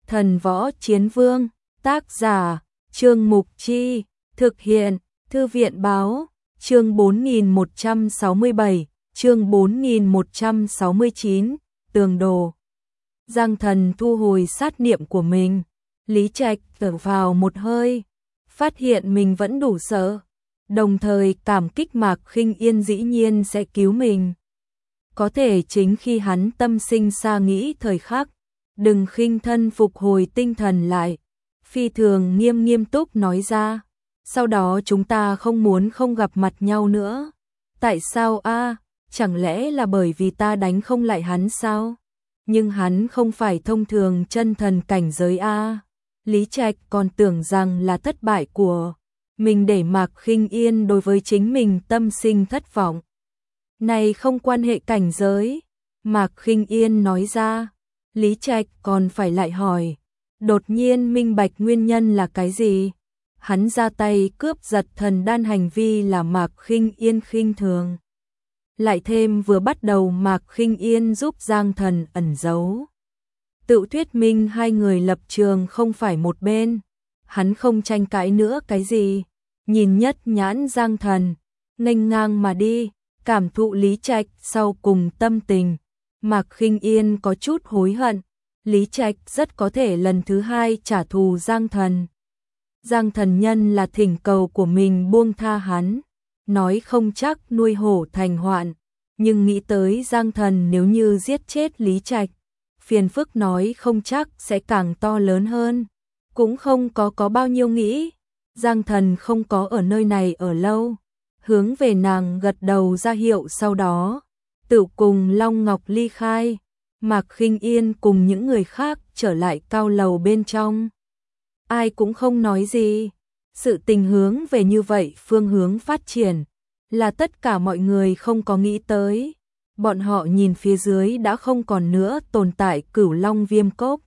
Thần Võ Chiến Vương, tác giả, Trương Mục Chi, thực hiện, Thư viện Báo, chương 4167, chương 4169, tường đồ. Giang Thần thu hồi sát niệm của mình, Lý Trạch thở vào một hơi, phát hiện mình vẫn đủ sợ, đồng thời cảm kích Mạc Khinh Yên dĩ nhiên sẽ cứu mình. Có thể chính khi hắn tâm sinh xa nghĩ thời khắc, đừng khinh thân phục hồi tinh thần lại, phi thường nghiêm túc nói ra, sau đó chúng ta không muốn không gặp mặt nhau nữa. Tại sao a? Chẳng lẽ là bởi vì ta đánh không lại hắn sao? Nhưng hắn không phải thông thường chân thần cảnh giới a. Lý Trạch còn tưởng rằng là thất bại của mình để Mạc Khinh Yên đối với chính mình tâm sinh thất vọng. Này không quan hệ cảnh giới, Mạc Khinh Yên nói ra. Lý Trạch còn phải lại hỏi, đột nhiên minh bạch nguyên nhân là cái gì? Hắn ra tay cướp giật thần đan hành vi là Mạc Khinh Yên khinh thường. Lại thêm vừa bắt đầu Mạc Khinh Yên giúp Giang Thần ẩn giấu. Tự thuyết minh hai người lập trường không phải một bên, hắn không tranh cãi nữa cái gì, nhìn nhất nhãn Giang Thần, nghênh ngang mà đi, cảm thụ Lý Trạch sau cùng tâm tình. Mạc Khinh Yên có chút hối hận, Lý Trạch rất có thể lần thứ hai trả thù Giang Thần. Giang Thần nhân là thỉnh cầu của mình buông tha hắn, nói không chắc nuôi hổ thành hoạn, nhưng nghĩ tới Giang Thần nếu như giết chết Lý Trạch, phiền phức nói không chắc sẽ càng to lớn hơn, cũng không có bao nhiêu nghĩ. Giang Thần không có ở nơi này ở lâu, hướng về nàng gật đầu ra hiệu, sau đó tự cùng Long Ngọc ly khai. Mạc Khinh Yên cùng những người khác trở lại cao lầu bên trong. Ai cũng không nói gì. Sự tình hướng về như vậy phương hướng phát triển là tất cả mọi người không có nghĩ tới. Bọn họ nhìn phía dưới đã không còn nữa tồn tại Cửu Long Viêm Cốc.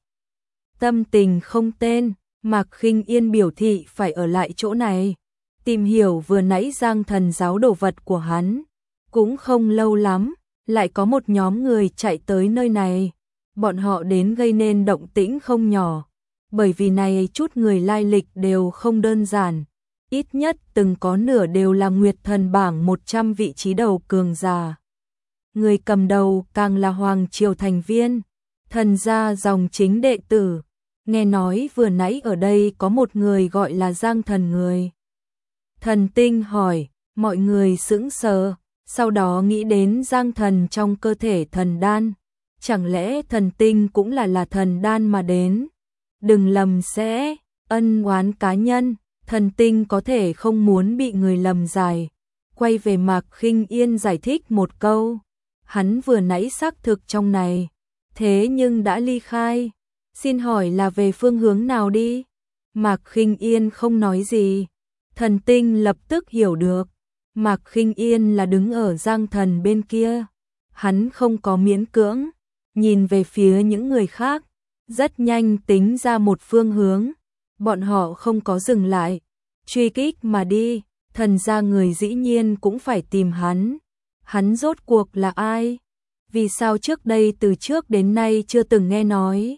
Tâm tình không tên, Mạc Khinh Yên biểu thị phải ở lại chỗ này, tìm hiểu vừa nãy Giang Thần giáo đồ vật của hắn. Cũng không lâu lắm, lại có một nhóm người chạy tới nơi này. Bọn họ đến gây nên động tĩnh không nhỏ, bởi vì này chút người lai lịch đều không đơn giản, ít nhất từng có nửa đều là Nguyệt Thần bảng 100 vị trí đầu cường giả. Người cầm đầu càng là Hoàng Triều thành viên, thần gia dòng chính đệ tử. Nghe nói vừa nãy ở đây có một người gọi là Giang Thần người. Thần Tinh hỏi, mọi người sững sờ, sau đó nghĩ đến Giang Thần trong cơ thể thần đan. Chẳng lẽ Thần Tinh cũng là thần đan mà đến? Đừng lầm sẽ, ân oán cá nhân, Thần Tinh có thể không muốn bị người lầm giải. Quay về Mạc Khinh Yên giải thích một câu, hắn vừa nãy xác thực trong này, thế nhưng đã ly khai. Xin hỏi là về phương hướng nào đi? Mạc Khinh Yên không nói gì. Thần Tinh lập tức hiểu được, Mạc Khinh Yên là đứng ở Giang Thần bên kia. Hắn không có miễn cưỡng, nhìn về phía những người khác, rất nhanh tính ra một phương hướng. Bọn họ không có dừng lại, truy kích mà đi. Thần gia người dĩ nhiên cũng phải tìm hắn. Hắn rốt cuộc là ai? Vì sao trước đây từ trước đến nay chưa từng nghe nói?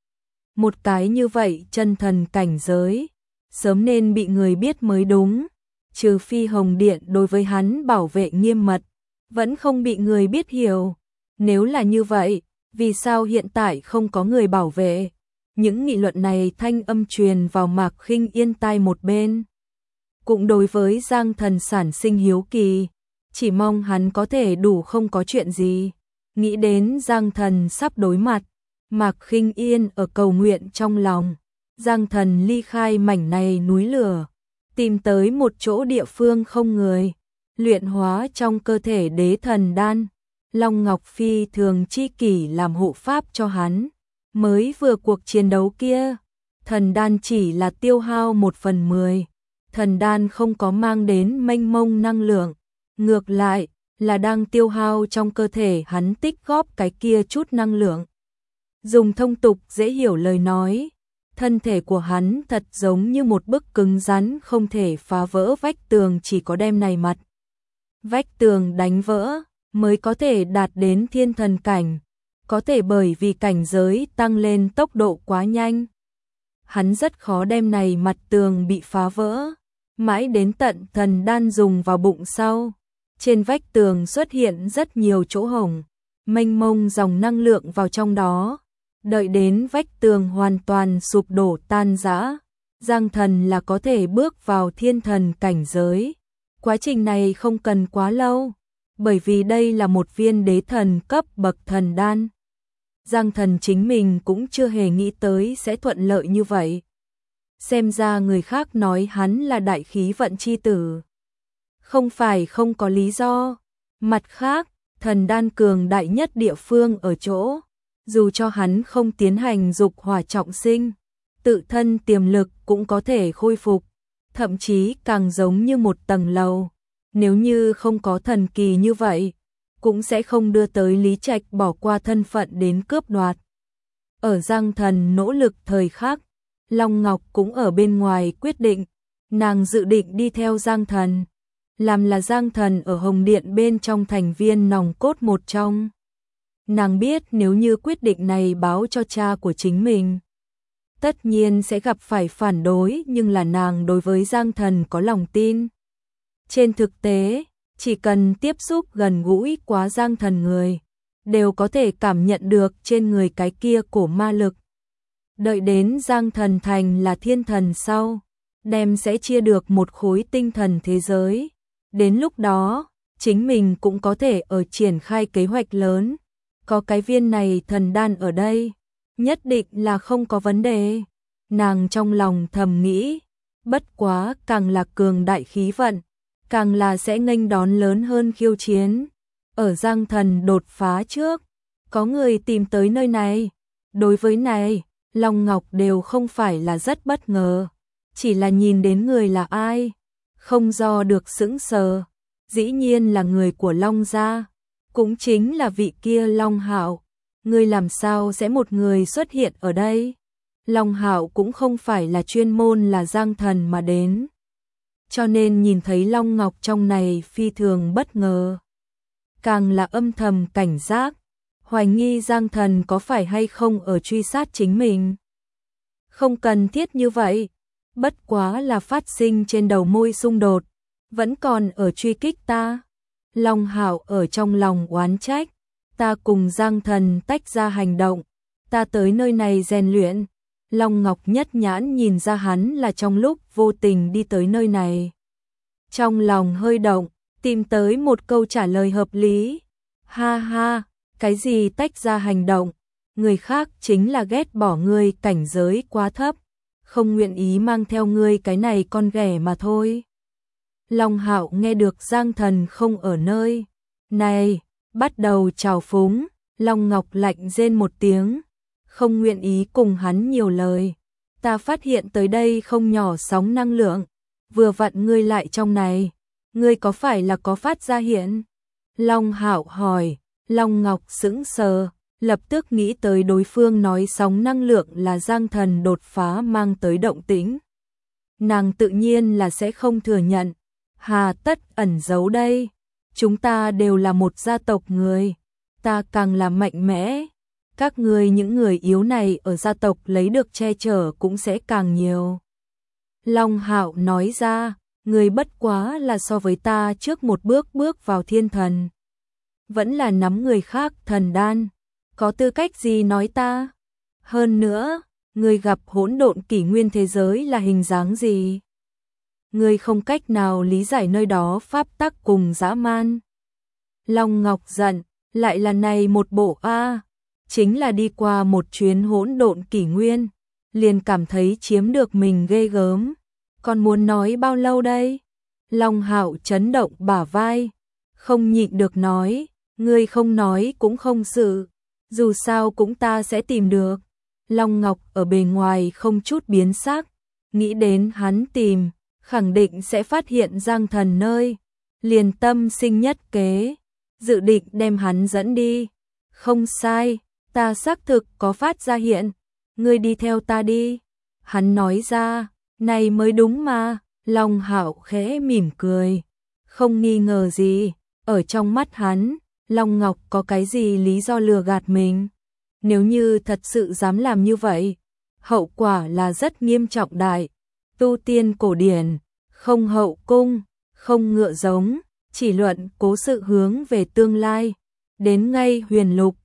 Một cái như vậy chân thần cảnh giới, sớm nên bị người biết mới đúng. Trừ phi Hồng Điện đối với hắn bảo vệ nghiêm mật, vẫn không bị người biết hiểu. Nếu là như vậy, vì sao hiện tại không có người bảo vệ? Những nghị luận này thanh âm truyền vào Mạc Khinh Yên tai một bên. Cũng đối với Giang Thần sản sinh hiếu kỳ, chỉ mong hắn có thể đủ không có chuyện gì. Nghĩ đến Giang Thần sắp đối mặt, Mạc Khinh Yên ở cầu nguyện trong lòng. Giang Thần ly khai mảnh này núi lửa, tìm tới một chỗ địa phương không người, luyện hóa trong cơ thể đế thần đan. Long Ngọc Phi thường chi kỷ làm hộ pháp cho hắn. Mới vừa cuộc chiến đấu kia, thần đan chỉ là tiêu hao 1/10. Thần đan không có mang đến mênh mông năng lượng, ngược lại là đang tiêu hao trong cơ thể hắn tích góp cái kia chút năng lượng. Dùng thông tục dễ hiểu lời nói, thân thể của hắn thật giống như một bức cứng rắn không thể phá vỡ vách tường, chỉ có đem này mặt vách tường đánh vỡ mới có thể đạt đến thiên thần cảnh. Có thể bởi vì cảnh giới tăng lên tốc độ quá nhanh, hắn rất khó đem này mặt tường bị phá vỡ. Mãi đến tận thần đan dùng vào bụng sau, trên vách tường xuất hiện rất nhiều chỗ hổng, mênh mông dòng năng lượng vào trong đó. Đợi đến vách tường hoàn toàn sụp đổ tan rã, Giang Thần là có thể bước vào thiên thần cảnh giới. Quá trình này không cần quá lâu, bởi vì đây là một viên đế thần cấp bậc thần đan. Giang Thần chính mình cũng chưa hề nghĩ tới sẽ thuận lợi như vậy. Xem ra người khác nói hắn là đại khí vận chi tử, không phải không có lý do. Mặt khác, thần đan cường đại nhất địa phương ở chỗ, dù cho hắn không tiến hành dục hỏa trọng sinh, tự thân tiềm lực cũng có thể khôi phục, thậm chí càng giống như một tầng lầu. Nếu như không có thần kỳ như vậy, cũng sẽ không đưa tới Lý Trạch bỏ qua thân phận đến cướp đoạt. Ở Giang Thần nỗ lực thời khắc, Long Ngọc cũng ở bên ngoài quyết định, nàng dự định đi theo Giang Thần, làm là Giang Thần ở Hồng Điện bên trong thành viên nòng cốt một trong. Nàng biết nếu như quyết định này báo cho cha của chính mình, tất nhiên sẽ gặp phải phản đối, nhưng là nàng đối với Giang Thần có lòng tin. Trên thực tế, chỉ cần tiếp xúc gần gũi quá Giang Thần người, đều có thể cảm nhận được trên người cái kia cổ ma lực. Đợi đến Giang Thần thành là thiên thần sau, đem sẽ chia được một khối tinh thần thế giới. Đến lúc đó, chính mình cũng có thể ở triển khai kế hoạch lớn. Có cái viên này thần đan ở đây, nhất định là không có vấn đề. Nàng trong lòng thầm nghĩ, bất quá càng là cường đại khí vận, càng là sẽ nghênh đón lớn hơn khiêu chiến. Ở Giang Thần đột phá trước, có người tìm tới nơi này. Đối với này, Long Ngọc đều không phải là rất bất ngờ, chỉ là nhìn đến người là ai, không do được sững sờ. Dĩ nhiên là người của Long gia, cũng chính là vị kia Long Hạo. Người làm sao sẽ một người xuất hiện ở đây? Long Hạo cũng không phải là chuyên môn là Giang Thần mà đến, cho nên nhìn thấy Long Ngọc trong này phi thường bất ngờ, càng là âm thầm cảnh giác, hoài nghi Giang Thần có phải hay không ở truy sát chính mình. Không cần thiết như vậy, bất quá là phát sinh trên đầu môi xung đột, vẫn còn ở truy kích ta. Long Hạo ở trong lòng oán trách, ta cùng Giang Thần tách ra hành động, ta tới nơi này rèn luyện. Long Ngọc nhất nhãn nhìn ra hắn là trong lúc vô tình đi tới nơi này. Trong lòng hơi động, tìm tới một câu trả lời hợp lý. Ha ha, cái gì tách ra hành động? Người khác chính là ghét bỏ ngươi cảnh giới quá thấp, không nguyện ý mang theo ngươi cái này con ghẻ mà thôi. Long Hạo nghe được Giang Thần không ở nơi này, bắt đầu trào phúng. Long Ngọc lạnh rên một tiếng, không nguyện ý cùng hắn nhiều lời. Ta phát hiện tới đây không nhỏ sóng năng lượng, vừa vặn ngươi lại trong này, ngươi có phải là có phát ra hiện? Long Hạo hỏi. Long Ngọc sững sờ, lập tức nghĩ tới đối phương nói sóng năng lượng là Giang Thần đột phá mang tới động tĩnh. Nàng tự nhiên là sẽ không thừa nhận, hà tất ẩn giấu đây, chúng ta đều là một gia tộc người, ta càng là mạnh mẽ, các ngươi những người yếu này ở gia tộc lấy được che chở cũng sẽ càng nhiều. Long Hạo nói ra, người bất quá là so với ta trước một bước bước vào thiên thần, vẫn là nắm người khác thần đan, có tư cách gì nói ta? Hơn nữa, người gặp hỗn độn kỷ nguyên thế giới là hình dáng gì? Người không cách nào lý giải nơi đó pháp tắc cùng dã man. Long Ngọc giận, lại là này một bộ a, chính là đi qua một chuyến hỗn độn kỷ nguyên, liền cảm thấy chiếm được mình ghê gớm, còn muốn nói bao lâu đây? Long Hạo chấn động bả vai, không nhịn được nói, ngươi không nói cũng không sự, dù sao cũng ta sẽ tìm được. Long Ngọc ở bề ngoài không chút biến sắc, nghĩ đến hắn tìm, khẳng định sẽ phát hiện Giang Thần nơi, liền tâm sinh nhất kế, dự định đem hắn dẫn đi. Không sai, ta xác thực có phát ra hiện, ngươi đi theo ta đi. Hắn nói ra, này mới đúng mà. Long Hạo khẽ mỉm cười, không nghi ngờ gì, ở trong mắt hắn, Long Ngọc có cái gì lý do lừa gạt mình. Nếu như thật sự dám làm như vậy, hậu quả là rất nghiêm trọng đại. Tu tiên cổ điển, không hậu cung, không ngựa giống, chỉ luận cố sự hướng về tương lai. Đến ngay huyền lục,